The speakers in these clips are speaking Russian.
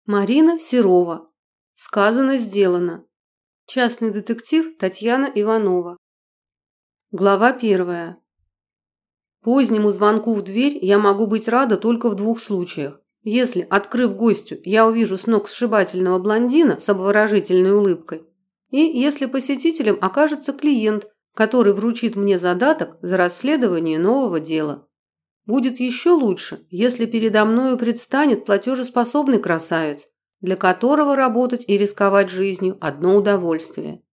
Марина Серова. Сказано, сделано. Частный детектив Татьяна Иванова. Глава 1. Позднему звонку в дверь я могу быть рада только в двух случаях. Если, открыв гостю, я увижу сногсшибательного блондина с обворожительной улыбкой, и если посетителем окажется клиент, который вручит мне задаток за расследование нового дела. Будет еще лучше, если передо мною предстанет платежеспособный красавец, для которого работать и рисковать жизнью – одно удовольствие.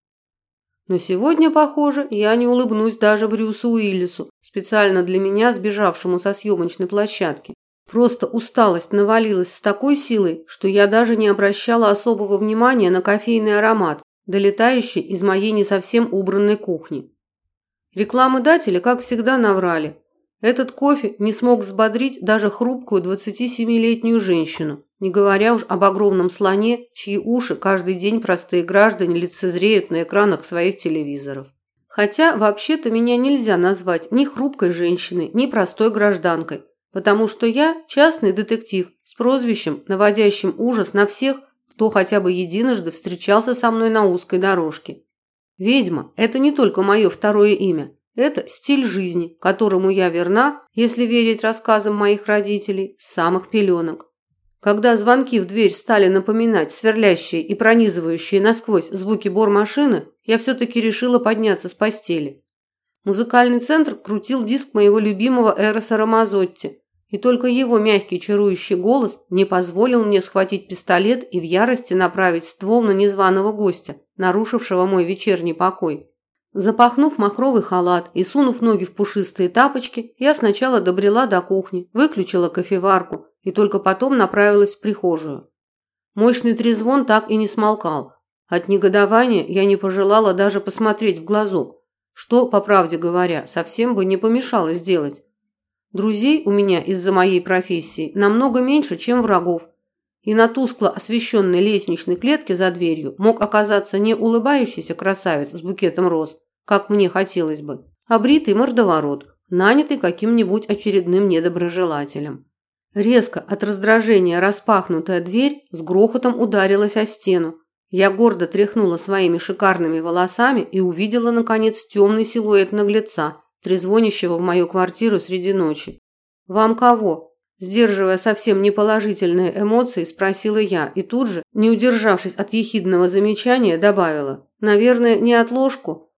Но сегодня, похоже, я не улыбнусь даже Брюсу Уиллису, специально для меня сбежавшему со съемочной площадки. Просто усталость навалилась с такой силой, что я даже не обращала особого внимания на кофейный аромат, долетающий из моей не совсем убранной кухни. Рекламодатели, как всегда, наврали. Этот кофе не смог взбодрить даже хрупкую 27-летнюю женщину, не говоря уж об огромном слоне, чьи уши каждый день простые граждане лицезреют на экранах своих телевизоров. Хотя, вообще-то, меня нельзя назвать ни хрупкой женщиной, ни простой гражданкой, потому что я частный детектив с прозвищем, наводящим ужас на всех, кто хотя бы единожды встречался со мной на узкой дорожке. Ведьма – это не только мое второе имя. Это стиль жизни, которому я верна, если верить рассказам моих родителей, с самых пеленок. Когда звонки в дверь стали напоминать сверлящие и пронизывающие насквозь звуки бормашины, я все-таки решила подняться с постели. Музыкальный центр крутил диск моего любимого Эроса Рамазотти, и только его мягкий чарующий голос не позволил мне схватить пистолет и в ярости направить ствол на незваного гостя, нарушившего мой вечерний покой. Запахнув махровый халат и сунув ноги в пушистые тапочки, я сначала добрела до кухни, выключила кофеварку и только потом направилась в прихожую. Мощный трезвон так и не смолкал. От негодования я не пожелала даже посмотреть в глазок, что, по правде говоря, совсем бы не помешало сделать. Друзей у меня из-за моей профессии намного меньше, чем врагов, и на тускло освещенной лестничной клетке за дверью мог оказаться не улыбающийся красавец с букетом роз, как мне хотелось бы, а бритый мордоворот, нанятый каким-нибудь очередным недоброжелателем. Резко от раздражения распахнутая дверь с грохотом ударилась о стену. Я гордо тряхнула своими шикарными волосами и увидела, наконец, темный силуэт наглеца, трезвонящего в мою квартиру среди ночи. «Вам кого?» Сдерживая совсем неположительные эмоции, спросила я и тут же, не удержавшись от ехидного замечания, добавила: «Наверное, не отложку?»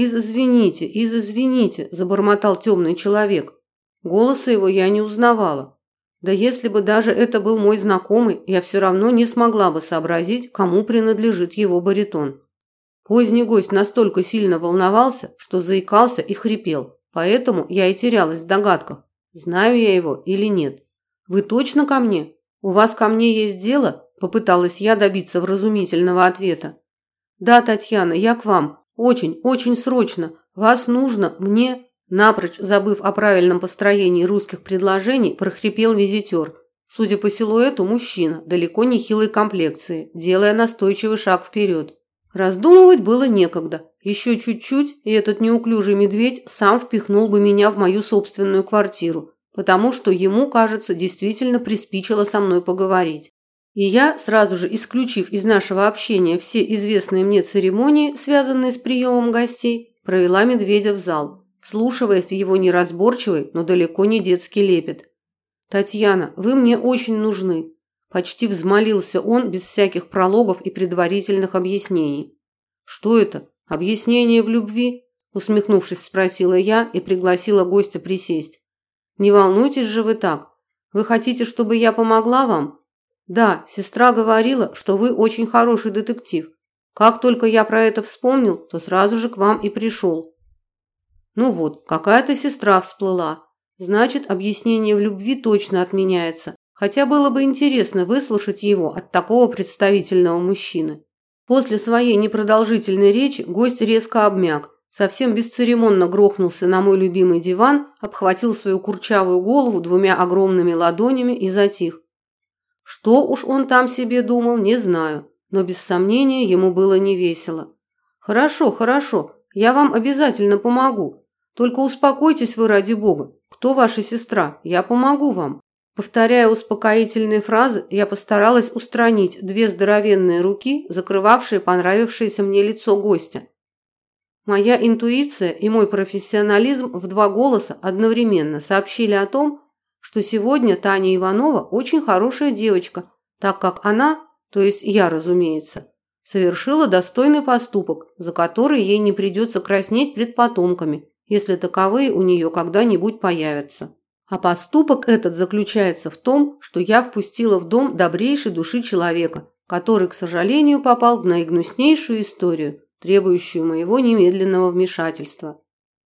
«Извините», – забормотал темный человек. Голоса его я не узнавала. Да если бы даже это был мой знакомый, я все равно не смогла бы сообразить, кому принадлежит его баритон. Поздний гость настолько сильно волновался, что заикался и хрипел, поэтому я и терялась в догадках, знаю я его или нет. «Вы точно ко мне? У вас ко мне есть дело?» – попыталась я добиться вразумительного ответа. «Да, Татьяна, я к вам. Очень, очень срочно. Вас нужно, мне...» Напрочь забыв о правильном построении русских предложений, прохрипел визитер. Судя по силуэту, мужчина, далеко не хилой комплекции, делая настойчивый шаг вперед. Раздумывать было некогда. Еще чуть-чуть, и этот неуклюжий медведь сам впихнул бы меня в мою собственную квартиру, потому что ему, кажется, действительно приспичило со мной поговорить. И я, сразу же исключив из нашего общения все известные мне церемонии, связанные с приемом гостей, провела медведя в зал, вслушиваясь в его неразборчивый, но далеко не детский лепет. «Татьяна, вы мне очень нужны», – почти взмолился он без всяких прологов и предварительных объяснений. «Что это? Объяснение в любви?» – усмехнувшись, спросила я и пригласила гостя присесть. «Не волнуйтесь же вы так. Вы хотите, чтобы я помогла вам?» «Да, сестра говорила, что вы очень хороший детектив. Как только я про это вспомнил, то сразу же к вам и пришел». Ну вот, какая-то сестра всплыла. Значит, объяснение в любви точно отменяется. Хотя было бы интересно выслушать его от такого представительного мужчины. После своей непродолжительной речи гость резко обмяк, совсем бесцеремонно грохнулся на мой любимый диван, обхватил свою курчавую голову двумя огромными ладонями и затих. Что уж он там себе думал, не знаю, но без сомнения ему было невесело. «Хорошо, я вам обязательно помогу. Только успокойтесь вы ради бога. Кто ваша сестра? Я помогу вам». Повторяя успокоительные фразы, я постаралась устранить две здоровенные руки, закрывавшие понравившееся мне лицо гостя. Моя интуиция и мой профессионализм в два голоса одновременно сообщили о том, что сегодня Таня Иванова очень хорошая девочка, так как она, то есть я, разумеется, совершила достойный поступок, за который ей не придется краснеть пред потомками, если таковые у нее когда-нибудь появятся. А поступок этот заключается в том, что я впустила в дом добрейшей души человека, который, к сожалению, попал в наигнуснейшую историю, требующую моего немедленного вмешательства.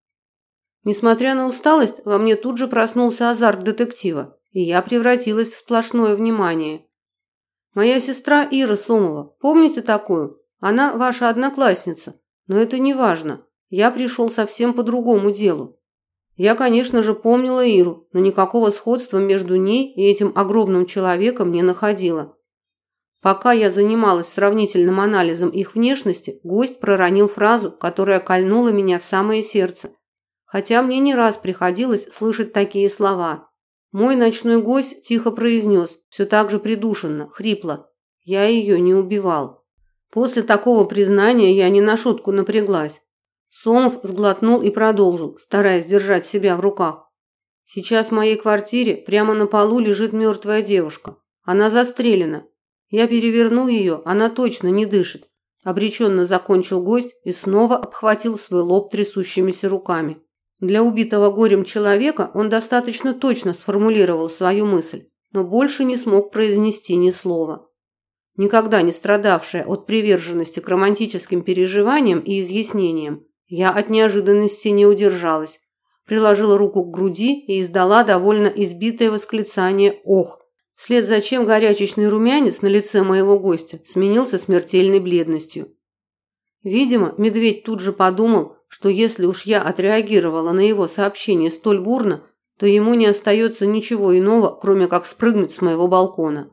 Несмотря на усталость, во мне тут же проснулся азарт детектива, и я превратилась в сплошное внимание. Моя сестра Ира Сомова, помните такую? Она ваша одноклассница, но это не важно. Я пришел совсем по другому делу. Я, конечно же, помнила Иру, но никакого сходства между ней и этим огромным человеком не находила. Пока я занималась сравнительным анализом их внешности, гость проронил фразу, которая кольнула меня в самое сердце. Хотя мне не раз приходилось слышать такие слова. Мой ночной гость тихо произнес, все так же придушенно, хрипло: «Я ее не убивал». После такого признания я не на шутку напряглась. Сомов сглотнул и продолжил, стараясь держать себя в руках. «Сейчас в моей квартире прямо на полу лежит мертвая девушка. Она застрелена. Я переверну ее, она точно не дышит», – обреченно закончил гость и снова обхватил свой лоб трясущимися руками. Для убитого горем человека он достаточно точно сформулировал свою мысль, но больше не смог произнести ни слова. Никогда не страдавшая от приверженности к романтическим переживаниям и изъяснениям, я от неожиданности не удержалась, приложила руку к груди и издала довольно избитое восклицание «Ох!», вслед за чем горячечный румянец на лице моего гостя сменился смертельной бледностью. Видимо, медведь тут же подумал, что если уж я отреагировала на его сообщение столь бурно, то ему не остается ничего иного, кроме как спрыгнуть с моего балкона.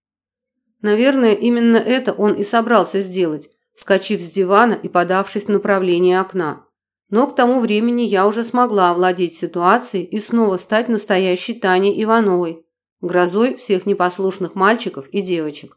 Наверное, именно это он и собрался сделать, вскочив с дивана и подавшись в направлении окна. Но к тому времени я уже смогла овладеть ситуацией и снова стать настоящей Таней Ивановой, грозой всех непослушных мальчиков и девочек.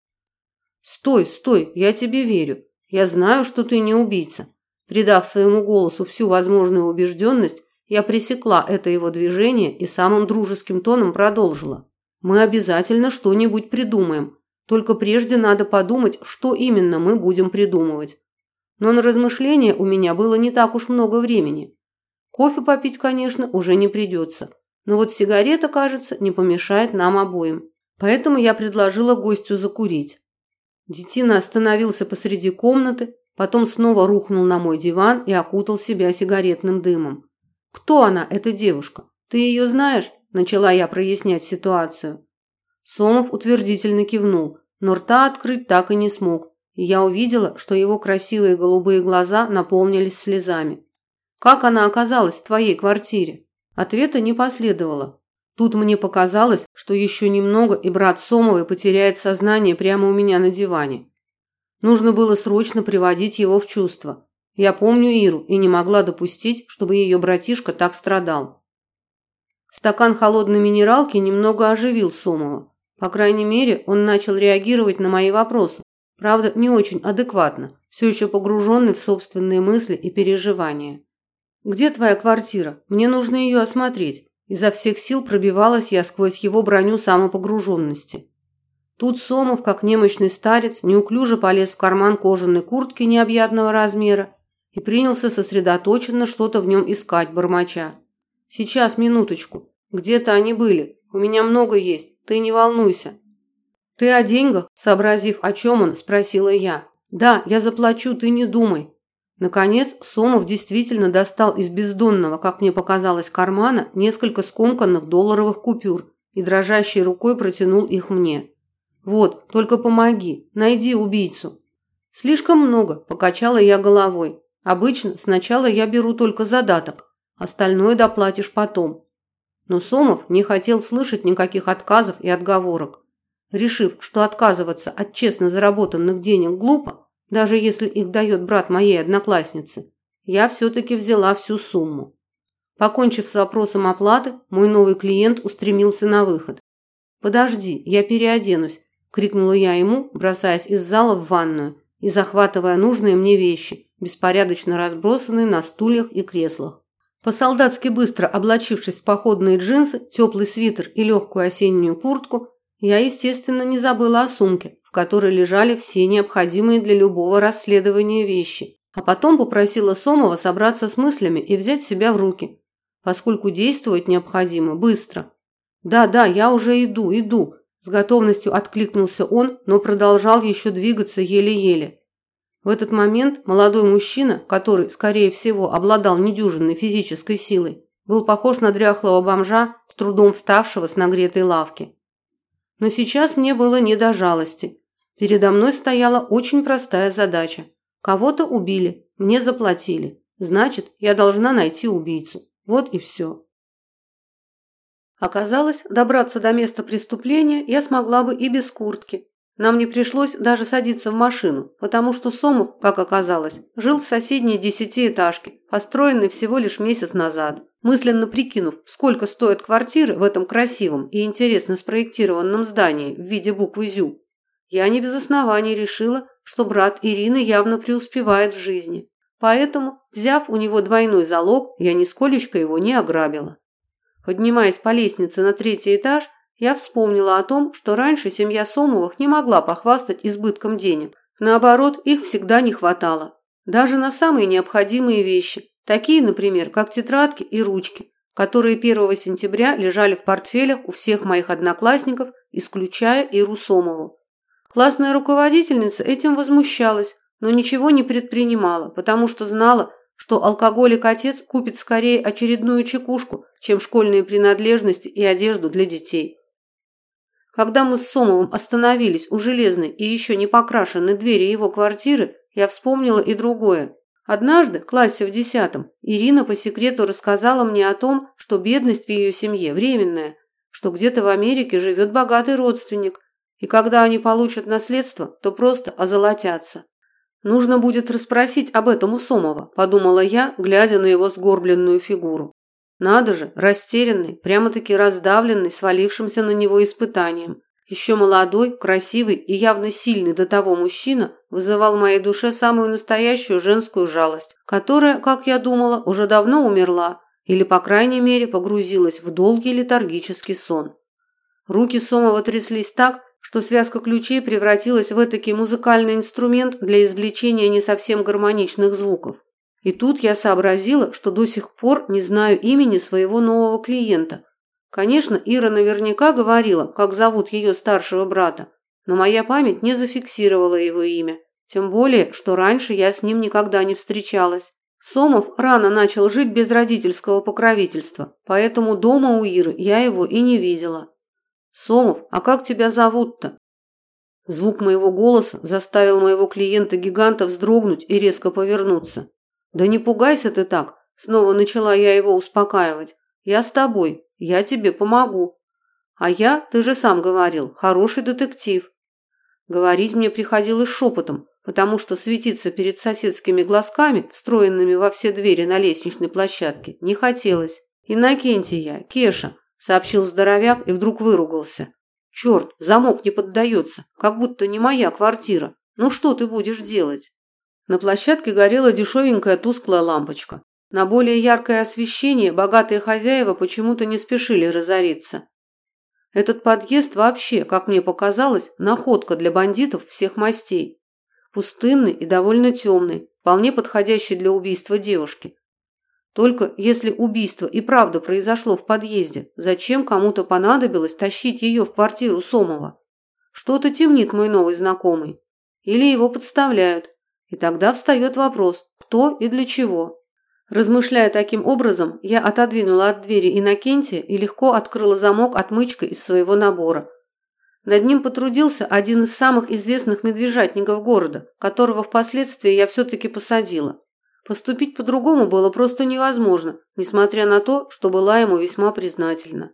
«Стой, стой, я тебе верю. Я знаю, что ты не убийца». Придав своему голосу всю возможную убежденность, я пресекла это его движение и самым дружеским тоном продолжила. «Мы обязательно что-нибудь придумаем. Только прежде надо подумать, что именно мы будем придумывать. Но на размышления у меня было не так уж много времени. Кофе попить, конечно, уже не придется. Но вот сигарета, кажется, не помешает нам обоим. Поэтому я предложила гостю закурить». Детина остановился посреди комнаты, потом снова рухнул на мой диван и окутал себя сигаретным дымом. «Кто она, эта девушка? Ты ее знаешь?» – начала я прояснять ситуацию. Сомов утвердительно кивнул, но рта открыть так и не смог, и я увидела, что его красивые голубые глаза наполнились слезами. «Как она оказалась в твоей квартире?» Ответа не последовало. Тут мне показалось, что еще немного, и брат Сомовой потеряет сознание прямо у меня на диване. Нужно было срочно приводить его в чувство. Я помню Иру и не могла допустить, чтобы ее братишка так страдал. Стакан холодной минералки немного оживил Сомова. По крайней мере, он начал реагировать на мои вопросы. Правда, не очень адекватно, все еще погруженный в собственные мысли и переживания. «Где твоя квартира? Мне нужно ее осмотреть». Изо всех сил пробивалась я сквозь его броню самопогруженности. Тут Сомов, как немощный старец, неуклюже полез в карман кожаной куртки необъятного размера и принялся сосредоточенно что-то в нем искать, бормоча. «Сейчас, минуточку. Где-то они были. У меня много есть. Ты не волнуйся». «Ты о деньгах?» – сообразив, о чем он, спросила я. «Да, я заплачу, ты не думай». Наконец, Сомов действительно достал из бездонного, как мне показалось, кармана несколько скомканных долларовых купюр и дрожащей рукой протянул их мне. «Вот, только помоги, найди убийцу». «Слишком много», – покачала я головой. «Обычно сначала я беру только задаток, остальное доплатишь потом». Но Сомов не хотел слышать никаких отказов и отговорок. Решив, что отказываться от честно заработанных денег глупо, даже если их дает брат моей одноклассницы, я все-таки взяла всю сумму. Покончив с вопросом оплаты, мой новый клиент устремился на выход. «Подожди, я переоденусь», – крикнула я ему, бросаясь из зала в ванную и захватывая нужные мне вещи, беспорядочно разбросанные на стульях и креслах. По-солдатски быстро облачившись в походные джинсы, теплый свитер и легкую осеннюю куртку, я, естественно, не забыла о сумке, в которой лежали все необходимые для любого расследования вещи, а потом попросила Сомова собраться с мыслями и взять себя в руки, поскольку действовать необходимо быстро. «Да, я уже иду», – с готовностью откликнулся он, но продолжал еще двигаться еле-еле. В этот момент молодой мужчина, который, скорее всего, обладал недюжинной физической силой, был похож на дряхлого бомжа, с трудом вставшего с нагретой лавки. Но сейчас мне было не до жалости. Передо мной стояла очень простая задача. Кого-то убили, мне заплатили. Значит, я должна найти убийцу. Вот и все. Оказалось, добраться до места преступления я смогла бы и без куртки. Нам не пришлось даже садиться в машину, потому что Сомов, как оказалось, жил в соседней 10-этажке, построенной всего лишь месяц назад. Мысленно прикинув, сколько стоят квартиры в этом красивом и интересно спроектированном здании в виде буквы «ЗЮ», я не без оснований решила, что брат Ирины явно преуспевает в жизни. Поэтому, взяв у него двойной залог, я нисколечко его не ограбила. Поднимаясь по лестнице на 3-й этаж, я вспомнила о том, что раньше семья Сомовых не могла похвастать избытком денег. Наоборот, их всегда не хватало. Даже на самые необходимые вещи, такие, например, как тетрадки и ручки, которые 1 сентября лежали в портфелях у всех моих одноклассников, исключая Иру Сомову. Классная руководительница этим возмущалась, но ничего не предпринимала, потому что знала, что алкоголик-отец купит скорее очередную чекушку, чем школьные принадлежности и одежду для детей. Когда мы с Сомовым остановились у железной и еще не покрашенной двери его квартиры, я вспомнила и другое. Однажды, в классе в 10-м, Ирина по секрету рассказала мне о том, что бедность в ее семье временная, что где-то в Америке живет богатый родственник, и когда они получат наследство, то просто озолотятся. Нужно будет расспросить об этом у Сомова, подумала я, глядя на его сгорбленную фигуру. Надо же, растерянный, прямо-таки раздавленный свалившимся на него испытанием. Еще молодой, красивый и явно сильный до того мужчина вызывал в моей душе самую настоящую женскую жалость, которая, как я думала, уже давно умерла или, по крайней мере, погрузилась в долгий летаргический сон. Руки Сомова тряслись так, что связка ключей превратилась в этакий музыкальный инструмент для извлечения не совсем гармоничных звуков. И тут я сообразила, что до сих пор не знаю имени своего нового клиента. Конечно, Ира наверняка говорила, как зовут ее старшего брата, но моя память не зафиксировала его имя, тем более, что раньше я с ним никогда не встречалась. Сомов рано начал жить без родительского покровительства, поэтому дома у Иры я его и не видела. «Сомов, а как тебя зовут-то?» Звук моего голоса заставил моего клиента-гиганта вздрогнуть и резко повернуться. «Да не пугайся ты так», – снова начала я его успокаивать. «Я с тобой, я тебе помогу. А я, ты же сам говорил, хороший детектив». Говорить мне приходилось шепотом, потому что светиться перед соседскими глазками, встроенными во все двери на лестничной площадке, не хотелось. «Иннокентий я, Кеша», – сообщил здоровяк и вдруг выругался. «Черт, замок не поддается, как будто не моя квартира. Ну что ты будешь делать?» На площадке горела дешевенькая тусклая лампочка. На более яркое освещение богатые хозяева почему-то не спешили разориться. Этот подъезд вообще, как мне показалось, находка для бандитов всех мастей. Пустынный и довольно темный, вполне подходящий для убийства девушки. Только если убийство и правда произошло в подъезде, зачем кому-то понадобилось тащить ее в квартиру Сомова? Что-то темнит мой новый знакомый. Или его подставляют. И тогда встает вопрос, кто и для чего. Размышляя таким образом, я отодвинула от двери Иннокентия и легко открыла замок отмычкой из своего набора. Над ним потрудился один из самых известных медвежатников города, которого впоследствии я все-таки посадила. Поступить по-другому было просто невозможно, несмотря на то, что была ему весьма признательна.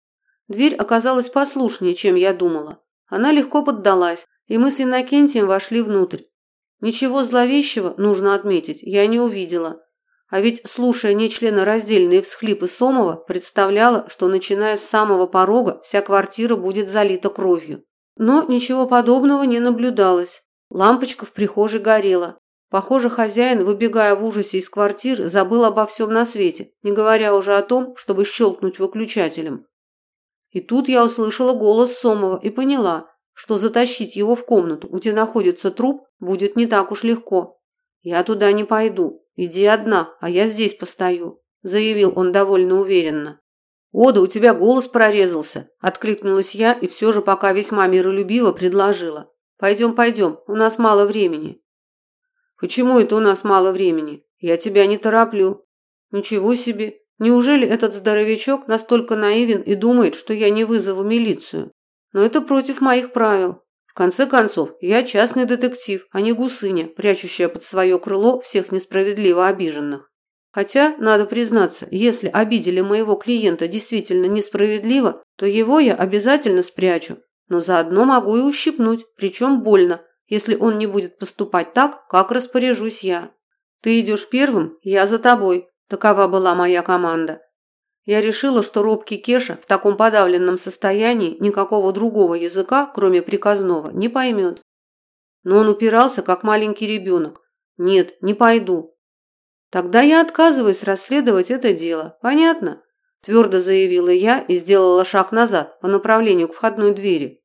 Дверь оказалась послушнее, чем я думала. Она легко поддалась, и мы с Иннокентием вошли внутрь. Ничего зловещего, нужно отметить, я не увидела. А ведь, слушая нечленораздельные всхлипы Сомова, представляла, что начиная с самого порога вся квартира будет залита кровью. Но ничего подобного не наблюдалось. Лампочка в прихожей горела. Похоже, хозяин, выбегая в ужасе из квартиры, забыл обо всем на свете, не говоря уже о том, чтобы щелкнуть выключателем. И тут я услышала голос Сомова и поняла, что затащить его в комнату, где находится труп, будет не так уж легко. «Я туда не пойду. Иди одна, а я здесь постою», – заявил он довольно уверенно. «Ода, у тебя голос прорезался», – откликнулась я и все же пока весьма миролюбиво предложила. «Пойдем, пойдем, у нас мало времени». «Почему это у нас мало времени? Я тебя не тороплю». «Ничего себе! Неужели этот здоровячок настолько наивен и думает, что я не вызову милицию? Но это против моих правил. В конце концов, я частный детектив, а не гусыня, прячущая под свое крыло всех несправедливо обиженных. Хотя, надо признаться, если обидели моего клиента действительно несправедливо, то его я обязательно спрячу, но заодно могу и ущипнуть, причем больно, если он не будет поступать так, как распоряжусь я. Ты идешь первым, я за тобой. Такова была моя команда. Я решила, что робкий Кеша в таком подавленном состоянии никакого другого языка, кроме приказного, не поймет. Но он упирался, как маленький ребенок. «Нет, не пойду». «Тогда я отказываюсь расследовать это дело. Понятно?» – твердо заявила я и сделала шаг назад по направлению к входной двери.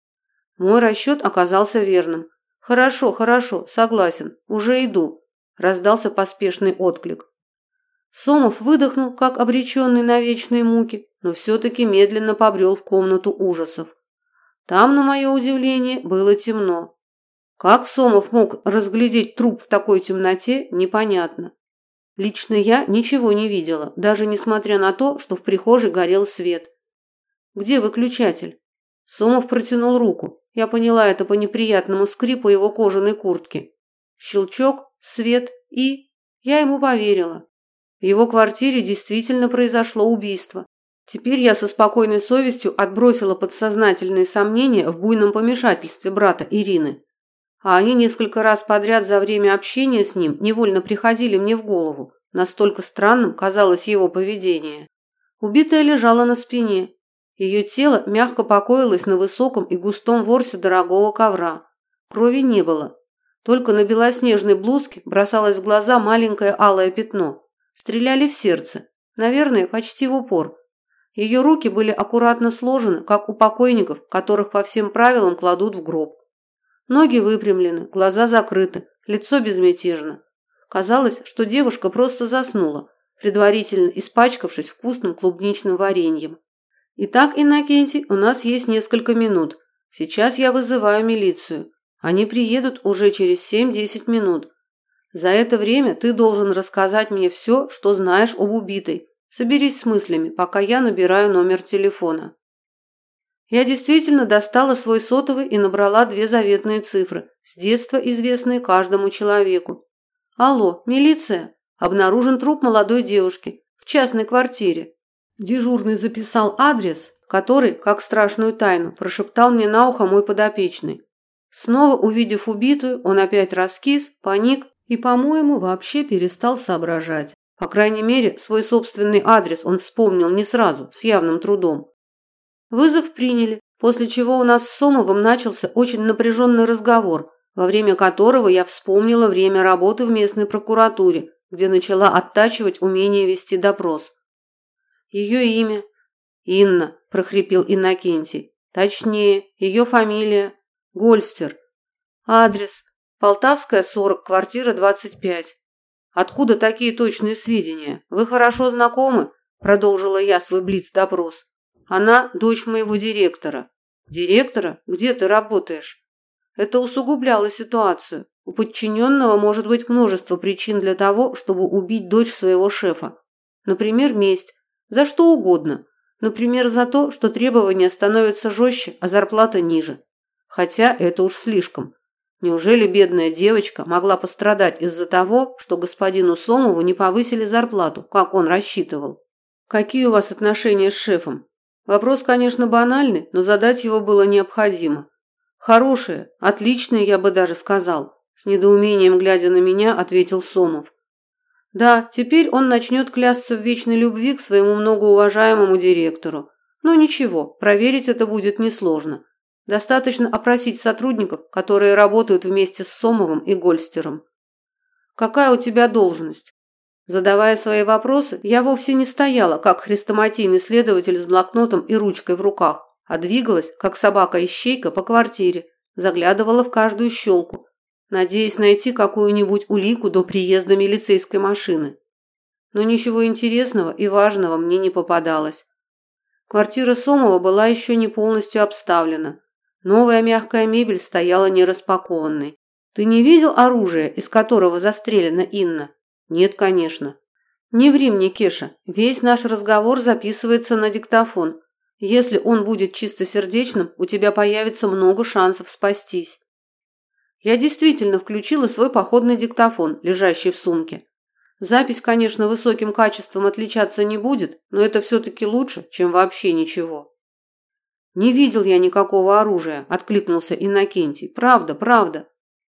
Мой расчет оказался верным. «Хорошо, хорошо, согласен, уже иду», – раздался поспешный отклик. Сомов выдохнул, как обреченный на вечные муки, но все-таки медленно побрел в комнату ужасов. Там, на мое удивление, было темно. Как Сомов мог разглядеть труп в такой темноте, непонятно. Лично я ничего не видела, даже несмотря на то, что в прихожей горел свет. «Где выключатель?» Сомов протянул руку. Я поняла это по неприятному скрипу его кожаной куртки. Щелчок, свет и... Я ему поверила. В его квартире действительно произошло убийство. Теперь я со спокойной совестью отбросила подсознательные сомнения в буйном помешательстве брата Ирины. А они несколько раз подряд за время общения с ним невольно приходили мне в голову. Настолько странным казалось его поведение. Убитая лежала на спине. Ее тело мягко покоилось на высоком и густом ворсе дорогого ковра. Крови не было. Только на белоснежной блузке бросалось в глаза маленькое алое пятно. Стреляли в сердце. Наверное, почти в упор. Ее руки были аккуратно сложены, как у покойников, которых по всем правилам кладут в гроб. Ноги выпрямлены, глаза закрыты, лицо безмятежно. Казалось, что девушка просто заснула, предварительно испачкавшись вкусным клубничным вареньем. «Итак, Иннокентий, у нас есть несколько минут. Сейчас я вызываю милицию. Они приедут уже через 7-10 минут. За это время ты должен рассказать мне все, что знаешь об убитой. Соберись с мыслями, пока я набираю номер телефона». Я действительно достала свой сотовый и набрала 2 заветные цифры, с детства известные каждому человеку. «Алло, милиция? Обнаружен труп молодой девушки в частной квартире». Дежурный записал адрес, который, как страшную тайну, прошептал мне на ухо мой подопечный. Снова увидев убитую, он опять раскис, паник и, по-моему, вообще перестал соображать. По крайней мере, свой собственный адрес он вспомнил не сразу, с явным трудом. Вызов приняли, после чего у нас с Сомовым начался очень напряженный разговор, во время которого я вспомнила время работы в местной прокуратуре, где начала оттачивать умение вести допрос. Ее имя? Инна, прохрипел Иннокентий. Точнее, ее фамилия? Гольстер. Адрес? Полтавская, 40, квартира 25. Откуда такие точные сведения? Вы хорошо знакомы? Продолжила я свой блиц-допрос. Она дочь моего директора. Директора? Где ты работаешь? Это усугубляло ситуацию. У подчиненного может быть множество причин для того, чтобы убить дочь своего шефа. Например, месть. За что угодно. Например, за то, что требования становятся жестче, а зарплата ниже. Хотя это уж слишком. Неужели бедная девочка могла пострадать из-за того, что господину Сомову не повысили зарплату, как он рассчитывал? Какие у вас отношения с шефом? Вопрос, конечно, банальный, но задать его было необходимо. Хорошие, отличные, я бы даже сказал. С недоумением глядя на меня, ответил Сомов. Да, теперь он начнет клясться в вечной любви к своему многоуважаемому директору. Но ничего, проверить это будет несложно. Достаточно опросить сотрудников, которые работают вместе с Сомовым и Гольстером. Какая у тебя должность? Задавая свои вопросы, я вовсе не стояла, как хрестоматийный следователь с блокнотом и ручкой в руках, а двигалась, как собака-ищейка, по квартире, заглядывала в каждую щелку, надеясь найти какую-нибудь улику до приезда милицейской машины. Но ничего интересного и важного мне не попадалось. Квартира Сомова была еще не полностью обставлена. Новая мягкая мебель стояла нераспакованной. Ты не видел оружие, из которого застрелена Инна? Нет, конечно. Не ври мне, Кеша, весь наш разговор записывается на диктофон. Если он будет чистосердечным, у тебя появится много шансов спастись. Я действительно включила свой походный диктофон, лежащий в сумке. Запись, конечно, высоким качеством отличаться не будет, но это все-таки лучше, чем вообще ничего. Не видел я никакого оружия, откликнулся Иннокентий. Правда, правда.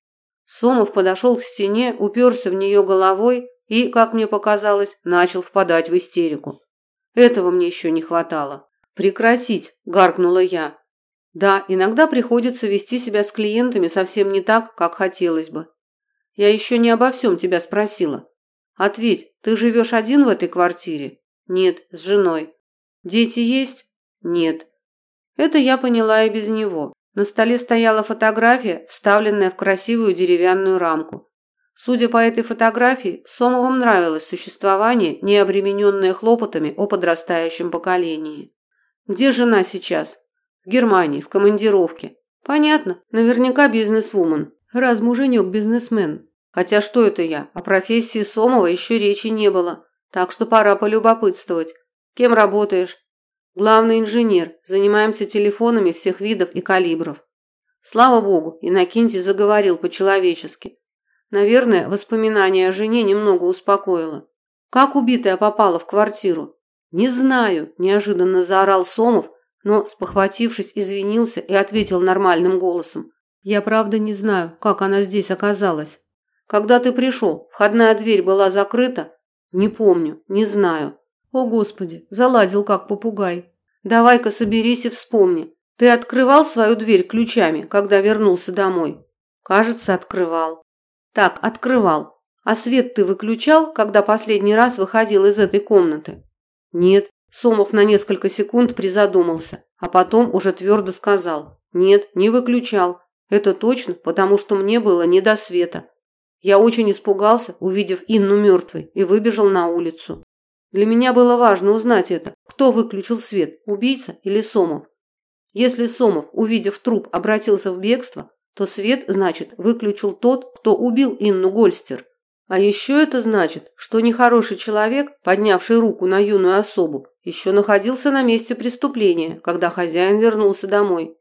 Сомов подошел к стене, уперся в нее головой и, как мне показалось, начал впадать в истерику. Этого мне еще не хватало. «Прекратить!» – гаркнула я. «Да, иногда приходится вести себя с клиентами совсем не так, как хотелось бы. Я еще не обо всем тебя спросила. Ответь, ты живешь один в этой квартире?» «Нет, с женой». «Дети есть?» «Нет». Это я поняла и без него. На столе стояла фотография, вставленная в красивую деревянную рамку. Судя по этой фотографии, Сомовым нравилось существование, не обремененное хлопотами о подрастающем поколении. «Где жена сейчас?» «В Германии, в командировке». «Понятно, наверняка бизнесвумен, раз муженек бизнесмен. Хотя что это я, о профессии Сомова еще речи не было, так что пора полюбопытствовать. Кем работаешь?» «Главный инженер, занимаемся телефонами всех видов и калибров». Слава богу, Иннокентий заговорил по-человечески. Наверное, воспоминание о жене немного успокоило. «Как убитая попала в квартиру?» «Не знаю», – неожиданно заорал Сомов, но, спохватившись, извинился и ответил нормальным голосом. «Я правда не знаю, как она здесь оказалась. Когда ты пришел, входная дверь была закрыта?» «Не помню, не знаю». «О, Господи, заладил как попугай. Давай-ка соберись и вспомни. Ты открывал свою дверь ключами, когда вернулся домой?» «Кажется, открывал». «Так, открывал. А свет ты выключал, когда последний раз выходил из этой комнаты?» «Нет». Сомов на несколько секунд призадумался, а потом уже твердо сказал. «Нет, не выключал. Это точно, потому что мне было не до света. Я очень испугался, увидев Инну мертвой, и выбежал на улицу. Для меня было важно узнать это. Кто выключил свет, убийца или Сомов? Если Сомов, увидев труп, обратился в бегство, то свет, значит, выключил тот, кто убил Инну Гольстер. А еще это значит, что нехороший человек, поднявший руку на юную особу, еще находился на месте преступления, когда хозяин вернулся домой.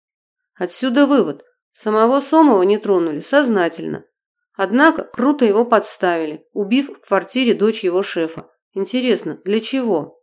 Отсюда вывод. Самого Сомова не тронули сознательно. Однако круто его подставили, убив в квартире дочь его шефа. Интересно, для чего?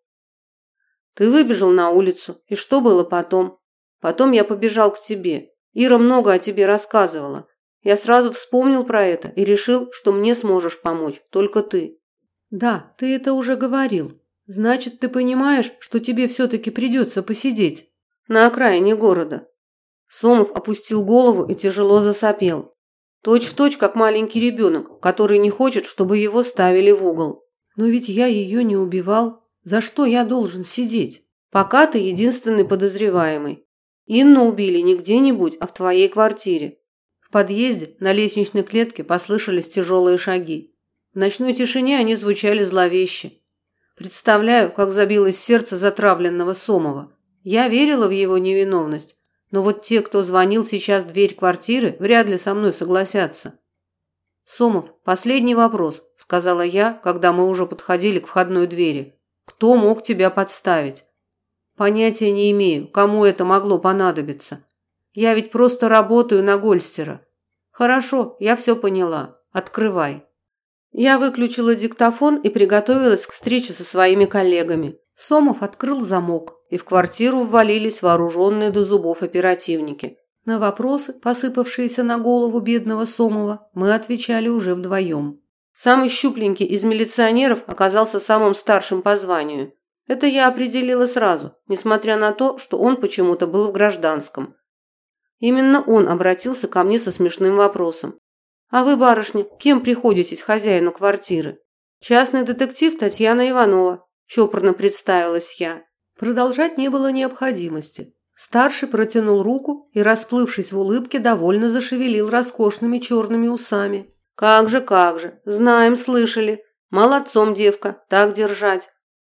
Ты выбежал на улицу, и что было потом? Потом я побежал к тебе. Ира много о тебе рассказывала. Я сразу вспомнил про это и решил, что мне сможешь помочь, только ты. Да, ты это уже говорил. Значит, ты понимаешь, что тебе все-таки придется посидеть на окраине города. Сомов опустил голову и тяжело засопел. Точь-в-точь, как маленький ребенок, который не хочет, чтобы его ставили в угол. Но ведь я ее не убивал. За что я должен сидеть? Пока ты единственный подозреваемый. Инну убили не где-нибудь, а в твоей квартире. В подъезде на лестничной клетке послышались тяжелые шаги. В ночной тишине они звучали зловеще. Представляю, как забилось сердце затравленного Сомова. Я верила в его невиновность, но вот те, кто звонил сейчас в дверь квартиры, вряд ли со мной согласятся. «Сомов, последний вопрос», – сказала я, когда мы уже подходили к входной двери. «Кто мог тебя подставить?» «Понятия не имею, кому это могло понадобиться. Я ведь просто работаю на Гольстера». «Хорошо, я все поняла. Открывай». Я выключила диктофон и приготовилась к встрече со своими коллегами. Сомов открыл замок, и в квартиру ввалились вооруженные до зубов оперативники. На вопросы, посыпавшиеся на голову бедного Сомова, мы отвечали уже вдвоем. Самый щупленький из милиционеров оказался самым старшим по званию. Это я определила сразу, несмотря на то, что он почему-то был в гражданском. Именно он обратился ко мне со смешным вопросом. «А вы, барышня, кем приходитесь хозяину квартиры?» «Частный детектив Татьяна Иванова», – чопорно представилась я. Продолжать не было необходимости. Старший протянул руку и, расплывшись в улыбке, довольно зашевелил роскошными черными усами. «Как же, знаем, слышали. Молодцом, девка, так держать».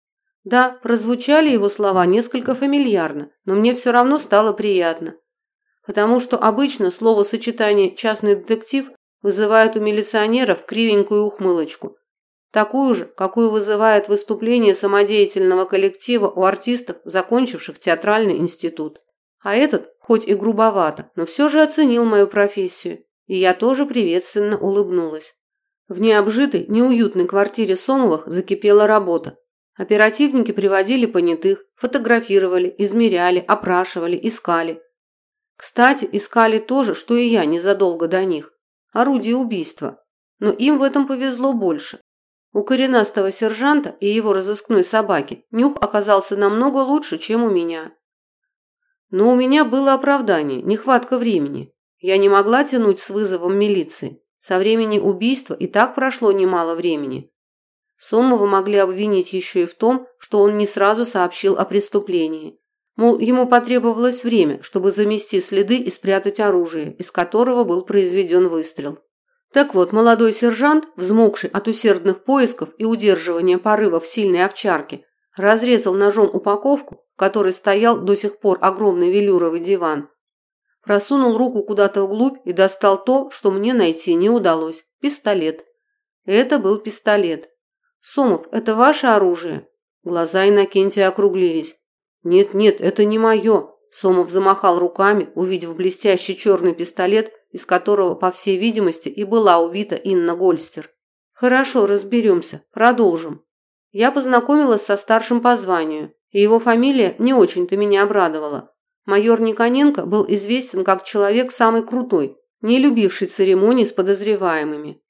Да, прозвучали его слова несколько фамильярно, но мне все равно стало приятно. Потому что обычно словосочетание «частный детектив» вызывает у милиционеров кривенькую ухмылочку. Такую же, какую вызывает выступление самодеятельного коллектива у артистов, закончивших театральный институт. А этот, хоть и грубовато, но все же оценил мою профессию, и я тоже приветственно улыбнулась. В необжитой, неуютной квартире Сомовых закипела работа. Оперативники приводили понятых, фотографировали, измеряли, опрашивали, искали. Кстати, искали то же, что и я незадолго до них. Орудие убийства. Но им в этом повезло больше. У коренастого сержанта и его разыскной собаки нюх оказался намного лучше, чем у меня. Но у меня было оправдание – нехватка времени. Я не могла тянуть с вызовом милиции. Со времени убийства и так прошло немало времени. Сомова могли обвинить еще и в том, что он не сразу сообщил о преступлении. Мол, ему потребовалось время, чтобы замести следы и спрятать оружие, из которого был произведен выстрел. Так вот, молодой сержант, взмокший от усердных поисков и удерживания порывов сильной овчарки, разрезал ножом упаковку, в которой стоял до сих пор огромный велюровый диван, просунул руку куда-то вглубь и достал то, что мне найти не удалось – пистолет. Это был пистолет. «Сомов, это ваше оружие?» Глаза Иннокентия округлились. «Нет, это не мое». Сомов замахал руками, увидев блестящий черный пистолет, из которого, по всей видимости, и была убита Инна Гольстер. «Хорошо, разберемся. Продолжим». Я познакомилась со старшим по званию, и его фамилия не очень-то меня обрадовала. Майор Никоненко был известен как человек самый крутой, не любивший церемоний с подозреваемыми.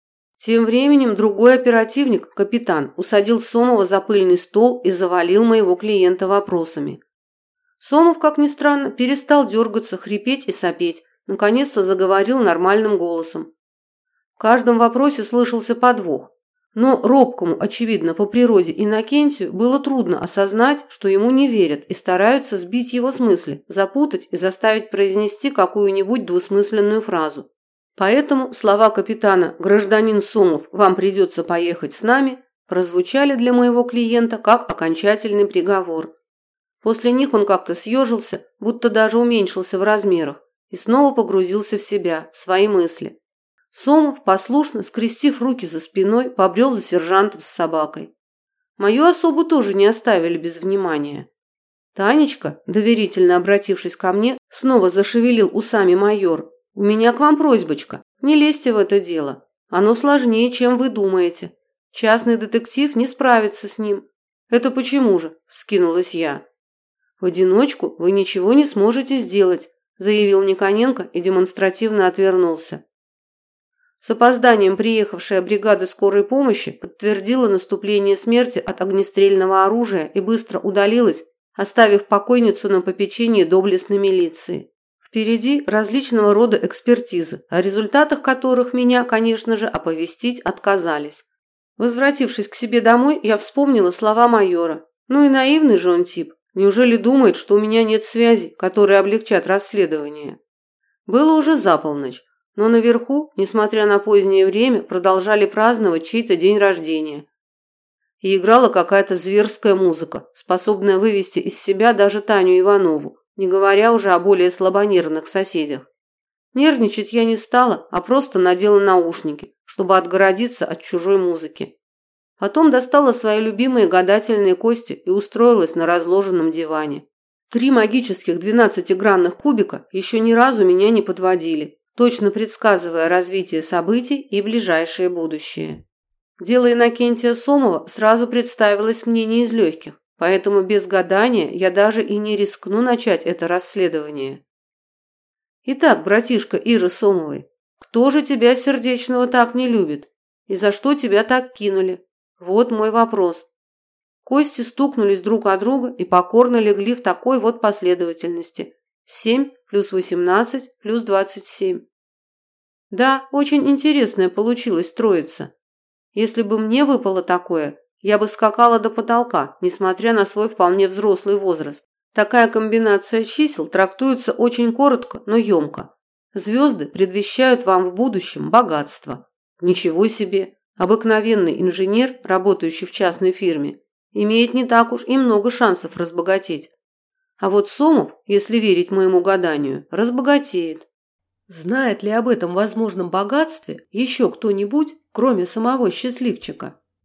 Тем временем другой оперативник, капитан, усадил Сомова за пыльный стол и завалил моего клиента вопросами. Сомов, как ни странно, перестал дергаться, хрипеть и сопеть, наконец-то заговорил нормальным голосом. В каждом вопросе слышался подвох, но робкому, очевидно, по природе Иннокентию было трудно осознать, что ему не верят и стараются сбить его с мысли, запутать и заставить произнести какую-нибудь двусмысленную фразу. Поэтому слова капитана «Гражданин Сомов, вам придется поехать с нами» прозвучали для моего клиента как окончательный приговор. После них он как-то съежился, будто даже уменьшился в размерах, и снова погрузился в себя, в свои мысли. Сомов, послушно, скрестив руки за спиной, побрел за сержантом с собакой. Мою особу тоже не оставили без внимания. «Танечка», доверительно обратившись ко мне, снова зашевелил усами майор. «У меня к вам просьбочка. Не лезьте в это дело. Оно сложнее, чем вы думаете. Частный детектив не справится с ним». «Это почему же?» – вскинулась я. «В одиночку вы ничего не сможете сделать», – заявил Никоненко и демонстративно отвернулся. С опозданием приехавшая бригада скорой помощи подтвердила наступление смерти от огнестрельного оружия и быстро удалилась, оставив покойницу на попечении доблестной милиции. Впереди различного рода экспертизы, о результатах которых меня, конечно же, оповестить отказались. Возвратившись к себе домой, я вспомнила слова майора. Ну и наивный же он тип. Неужели думает, что у меня нет связей, которые облегчат расследование? Было уже за полночь, но наверху, несмотря на позднее время, продолжали праздновать чей-то день рождения. И играла какая-то зверская музыка, способная вывести из себя даже Таню Иванову, не говоря уже о более слабонервных соседях. Нервничать я не стала, а просто надела наушники, чтобы отгородиться от чужой музыки. Потом достала свои любимые гадательные кости и устроилась на разложенном диване. 3 магических 12-гранных кубика еще ни разу меня не подводили, точно предсказывая развитие событий и ближайшее будущее. Дело Иннокентия Сомова сразу представилось мне не из легких, поэтому без гадания я даже и не рискну начать это расследование. Итак, братишка Иры Сомовой, кто же тебя сердечного так не любит? И за что тебя так кинули? Вот мой вопрос. Кости стукнулись друг о друга и покорно легли в такой вот последовательности. 7 плюс 18 плюс 27. Да, очень интересная получилась троица. Если бы мне выпало такое, я бы скакала до потолка, несмотря на свой вполне взрослый возраст. Такая комбинация чисел трактуется очень коротко, но емко. Звезды предвещают вам в будущем богатство. Ничего себе! Обыкновенный инженер, работающий в частной фирме, имеет не так уж и много шансов разбогатеть. А вот Сомов, если верить моему гаданию, разбогатеет. Знает ли об этом возможном богатстве еще кто-нибудь, кроме самого счастливчика?